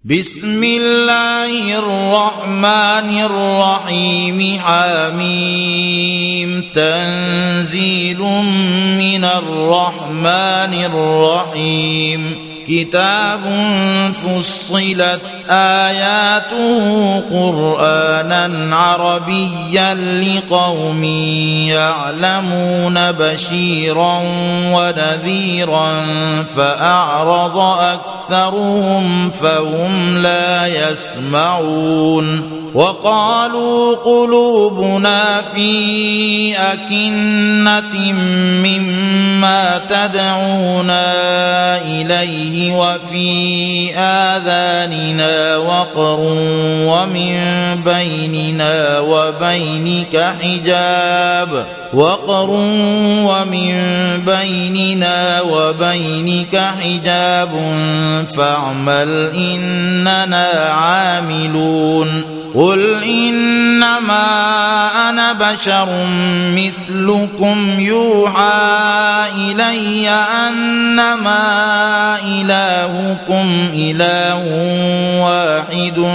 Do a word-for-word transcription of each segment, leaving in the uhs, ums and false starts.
بسم الله الرحمن الرحيم. حميم. تنزيل من الرحمن الرحيم. كتاب فصلت آياته قرآنا عربيا لقوم يعلمون بشيرا ونذيرا فأعرض أكثرهم فهم لا يسمعون. وقالوا قلوبنا في أكنة مما تدعونا إليه وفي آذاننا وقر ومن بيننا وبينك حجاب وقر ومن بيننا وبينك حجاب فاعمل إننا عاملون. قل إنما أنا بشر مثلكم يوحى إلي أنما إلهكم إله واحد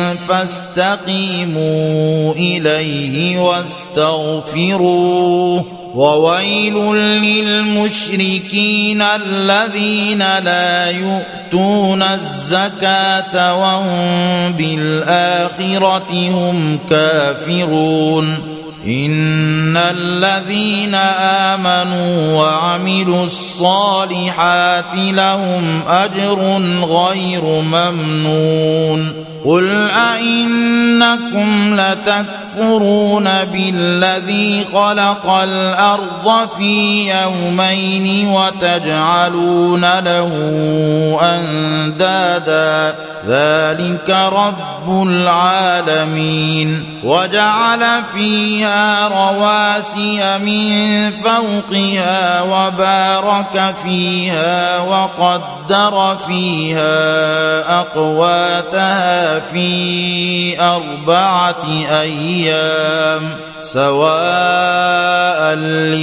فاستقيموا إليه واستغفروه. وويل للمشركين الذين لا يؤتون الزكاة وهم بالآخرة هم كافرون. إن الذين آمنوا وعملوا الصالحات لهم أجر غير ممنون. قل أئنكم لتكفرون بالذي خلق الأرض في يومين وتجعلون له أندادا ذلك رب العالمين. وجعل فيها رواسي من فوقها وبارك فيها وقدر فيها أقواتها في أربعة أيام سواء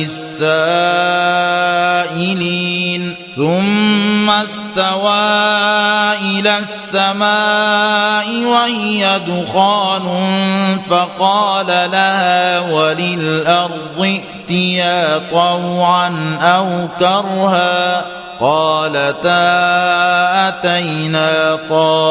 للسائلين. ثم استوى إلى السماء وهي دخان فقال لها وللأرض ائتيا طوعا أو كرها قالتا أتينا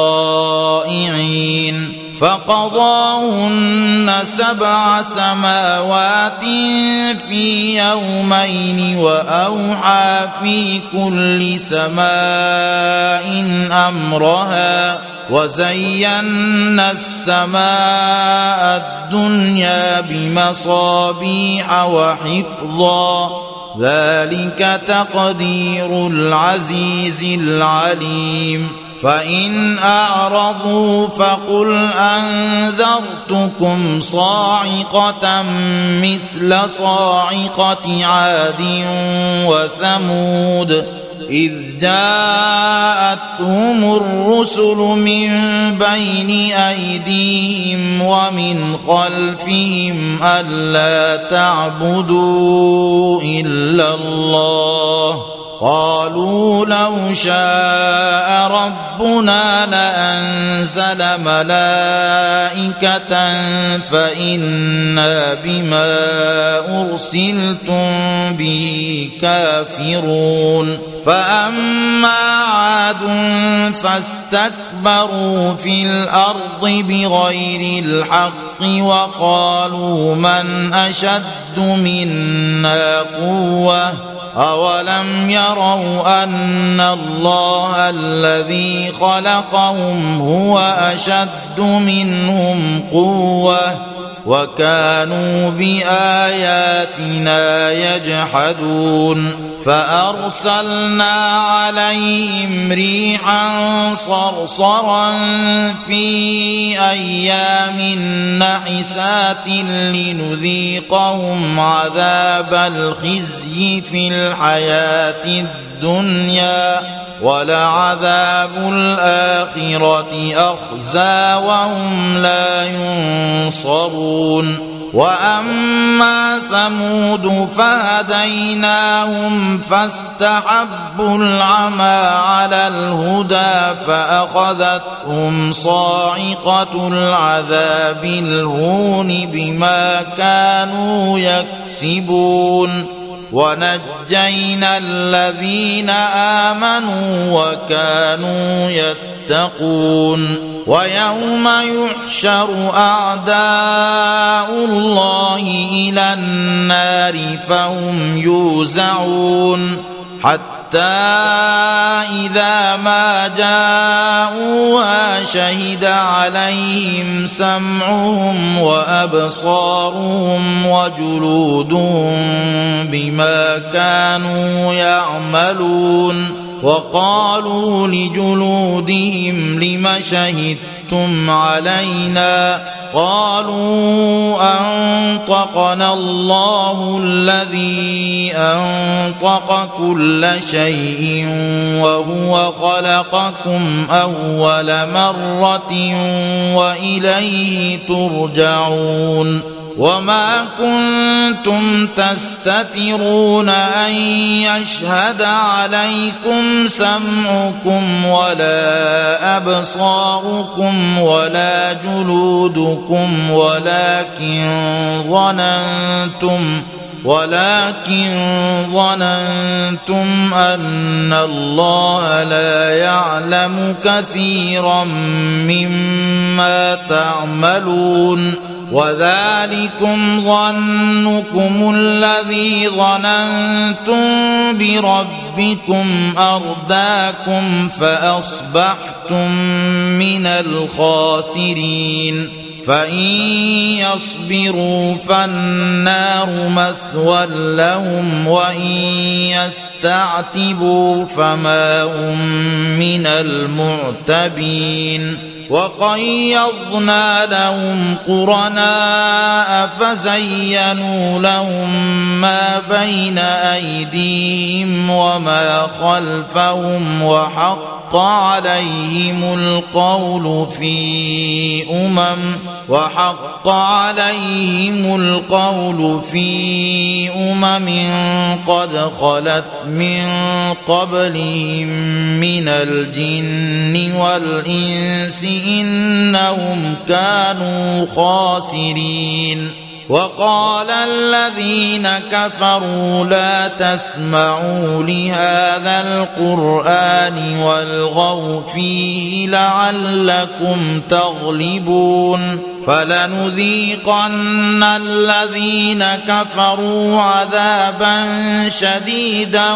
طائعين. فقضاهن سبع سماوات في يومين وأوحى في كل سماء أمرها وزينا السماء الدنيا بمصابيح وحفظا ذلك تقدير العزيز العليم. فإن أعرضوا فقل أنذرتكم صاعقة مثل صاعقة عاد وثمود إذ جاءتهم الرسل من بين أيديهم ومن خلفهم ألا تعبدوا إلا الله قالوا لو شاء ربنا لأنزل ملائكة فإنا بما أرسلتم به كافرون. فأما عاد فاستكبروا في الأرض بغير الحق وقالوا من أشد منا قوة أولم يروا أن الله الذي خلقهم هو أشد منهم قوة وكانوا بآياتنا يجحدون. فأرسلنا عليهم ريحا صرصرا في أيام نحسات لنذيقهم عذاب الخزي في الحياة الدنيا ولعذاب الآخرة أخزى وهم لا ينصرون. وأما ثمود فهديناهم فاستحبوا العمى على الهدى فأخذتهم صاعقة العذاب الهون بما كانوا يكسبون ونجينا الذين آمنوا وكانوا يتقون ويوم يحشر أعداء الله إلى النار فهم يوزعون حتى إذا ما جاءوها شهد عليهم سمعهم وأبصارهم وجلودهم بما كانوا يعملون وقالوا لجلودهم لم شهدتم علينا قالوا أنطقنا الله الذي أنطق كل شيء وهو خلقكم أول مرة وإليه ترجعون وما كنتم تستترون أن يشهد عليكم سمعكم ولا أبصاركم ولا جلودكم ولكن ظننتم ولكن ظننتم أن الله لا يعلم كثيرا مما تعملون وذلكم ظنكم الذي ظننتم بربكم أرداكم فأصبحتم من الخاسرين فإن يصبروا فالنار مثوى لهم وإن يستعتبوا فما هم من المعتبين وقيضنا لهم قرناء فزينوا لهم ما بين أيديهم وما خلفهم وحق عليهم القول في أمم وحق عليهم القول في أمم قد خلت من قبلهم من الجن والإنس إنهم كانوا خاسرين وقال الذين كفروا لا تسمعوا لهذا القرآن والغوا فيه لعلكم تغلبون فلنذيقن الذين كفروا عذابا شديدا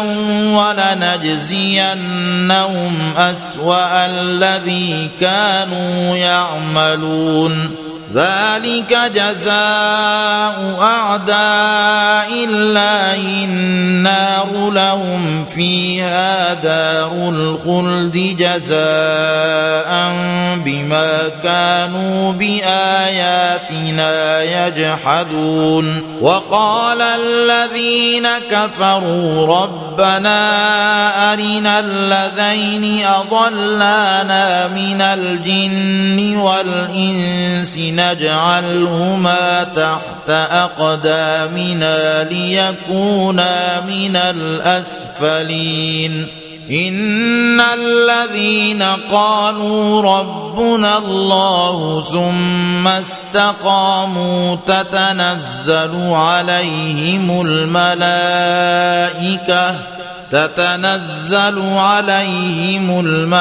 ولنجزينهم أسوأ الذي كانوا يعملون ذلك جزاء أعداء الله النار لهم فيها دار الخلد جزاء بما كانوا بآياتنا يجحدون وقال الذين كفروا ربنا أرنا الذين أضلانا من الجن والإنس نجعلهما تحت أقدامنا ليكونا من الأسفلين إن الذين قالوا ربنا الله ثم استقاموا تتنزل عليهم الملائكة تتنزل عليهم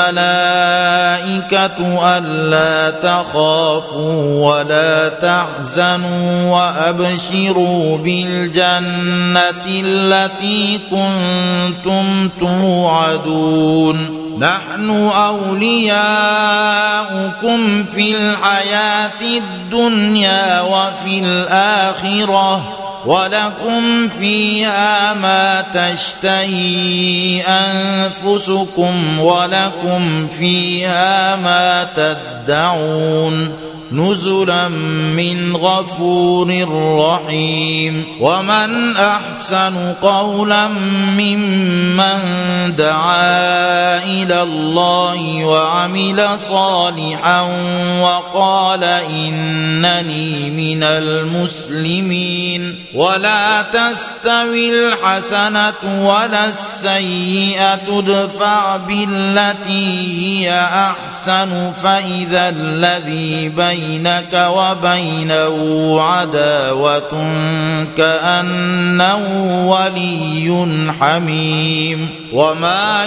الملائكة ألا تخافوا ولا تحزنوا وأبشروا بالجنة التي كنتم توعدون نحن أولياؤكم في الحياة الدنيا وفي الآخرة ولكم فيها ما تشتهي أنفسكم ولكم فيها ما تدعون نزلا من غفور رحيم. ومن أحسن قولا ممن دعا إلى الله وعمل صالحا وقال إنني من المسلمين. ولا تستوي الحسنة ولا السيئة ادفع بالتي هي أحسن فإذا الذي بينك وبينه عداوة كأنه ولي حميم. وما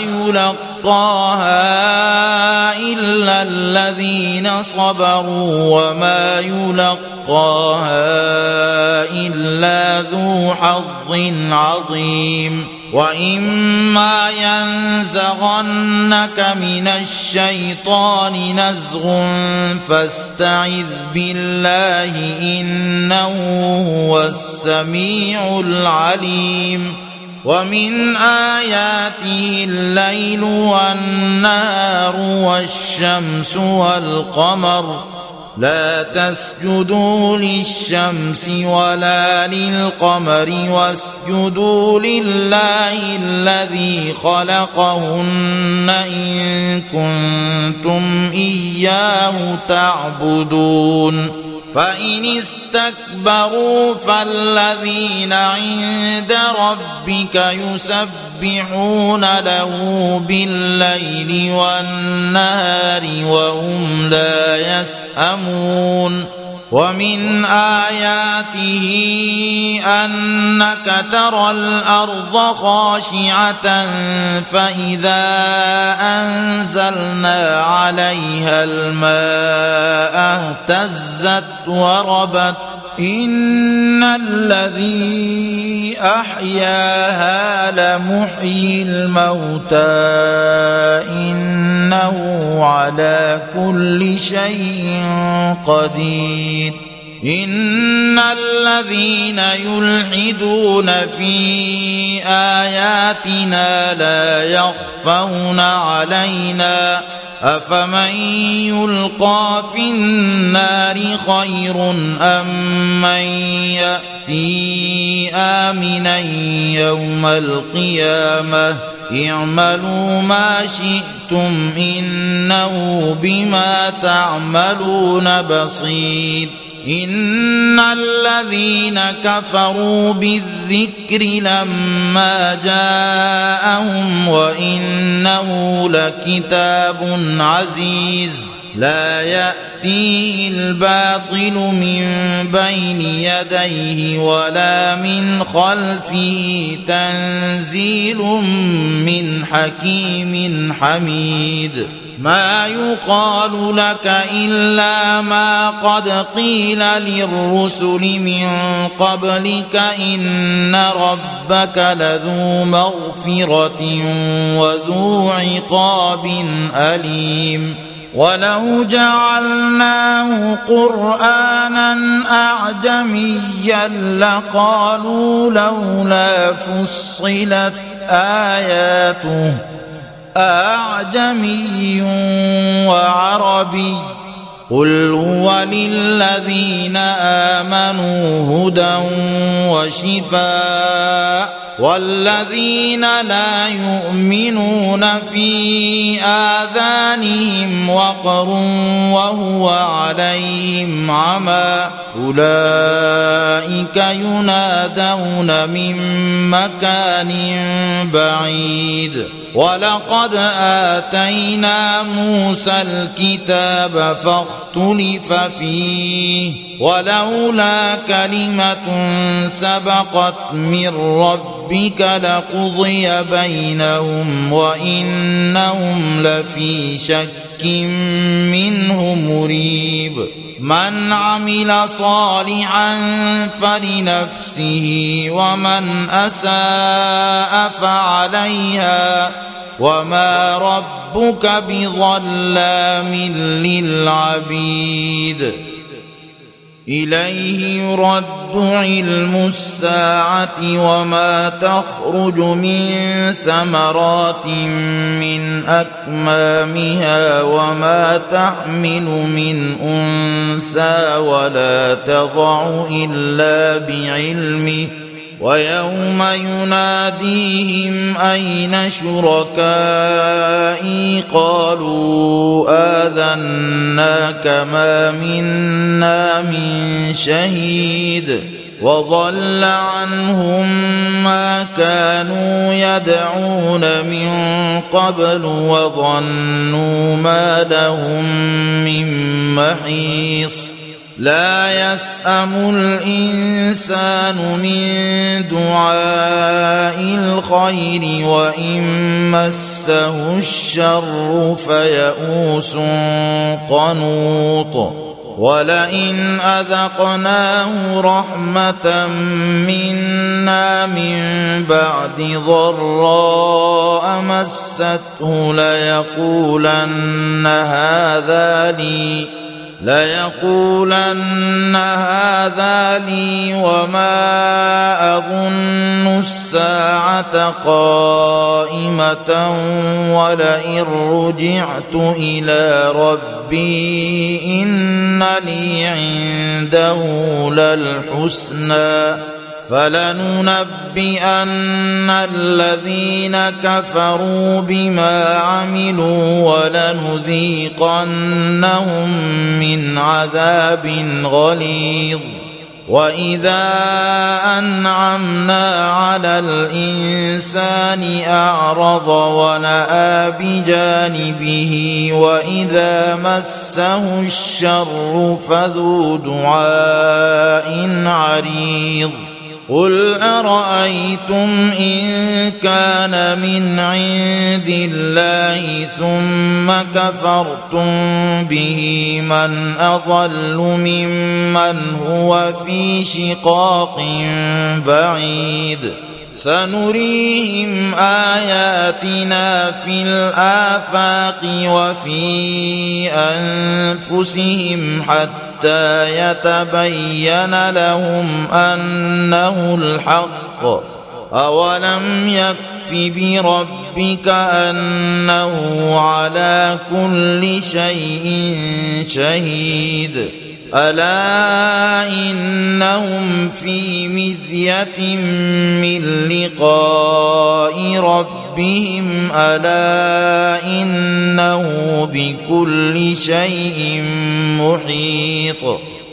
يلقاها إلا الذين صبروا وما يلقاها إلا ذو حظ عظيم. وإما ينزغنك من الشيطان نزغ فاستعذ بالله إنه هو السميع العليم. ومن آياته الليل والنهار والشمس والقمر لا تسجدوا للشمس ولا للقمر واسجدوا لله الذي خلقهن إن كنتم إياه تعبدون. فإن استكبروا فالذين عند ربك يسبحون له بالليل والنهار وهم لا يسأمون. ومن آياته أنك ترى الأرض خاشعة فإذا أنزلنا عليها الماء اهتزت وربت. إن الذي أحياها لمحيي الموتى إنه على كل شيء قدير. إن الذين يلحدون في آياتنا لا يخفون علينا أفمن يلقى في النار خير أم من يأتي آمنا يوم القيامة اعملوا ما شئتم إنه بما تعملون بصير. إن الذين كفروا بالذكر لما جاءهم وإنه لكتاب عزيز لا يأتيه الباطل من بين يديه ولا من خلفه تنزيل من حكيم حميد. ما يقال لك إلا ما قد قيل للرسل من قبلك إن ربك لذو مغفرة وذو عقاب أليم. ولو جعلناه قرآنا أعجميا لقالوا لولا فصلت آياته أعجمي وعربي قل هو للذين آمنوا هدى وشفاء والذين لا يؤمنون في آذانهم وقر وهو عليهم عمى أولئك ينادون من مكان بعيد. ولقد آتينا موسى الكتاب فاختلف فيه ولولا كلمة سبقت من ربك لقضي بينهم وإنهم لفي شك منه مريب. من عمل صالحا فلنفسه ومن أساء فعليها وما ربك بظلام للعبيد. إليه يرد علم الساعة وما تخرج من ثمرات من أكمامها وما تحمل من أنثى ولا تضع إلا بعلمه ويوم يناديهم أين شركائي قالوا آذناك ما منا من شهيد وضل عنهم ما كانوا يدعون من قبل وظنوا ما لهم من محيص لا يسأم الإنسان من دعاء الخير وإن مسه الشر فيئوس قنوط ولئن أذقناه رحمة منا من بعد ضراء مسته ليقولن هذا لي ليقولن هذا لي وما أظن الساعة قائمة ولئن رجعت إلى ربي إن لي عنده للحسنى فلننبئن الذين كفروا بما عملوا ولنذيقنهم من عذاب غليظ وإذا أنعمنا على الإنسان أعرض ونأى بجانبه وإذا مسه الشر فذو دعاء عريض قل أرأيتم إن كان من عند الله ثم كفرتم به من أضل ممن هو في شقاق بعيد سنريهم آياتنا في الآفاق وفي أنفسهم حتى يتبين لهم أنه الحق أولم يكف بربك أنه على كل شيء شهيد ألا إنهم في مذية من لقاء ربهم ألا إنه بكل شيء محيط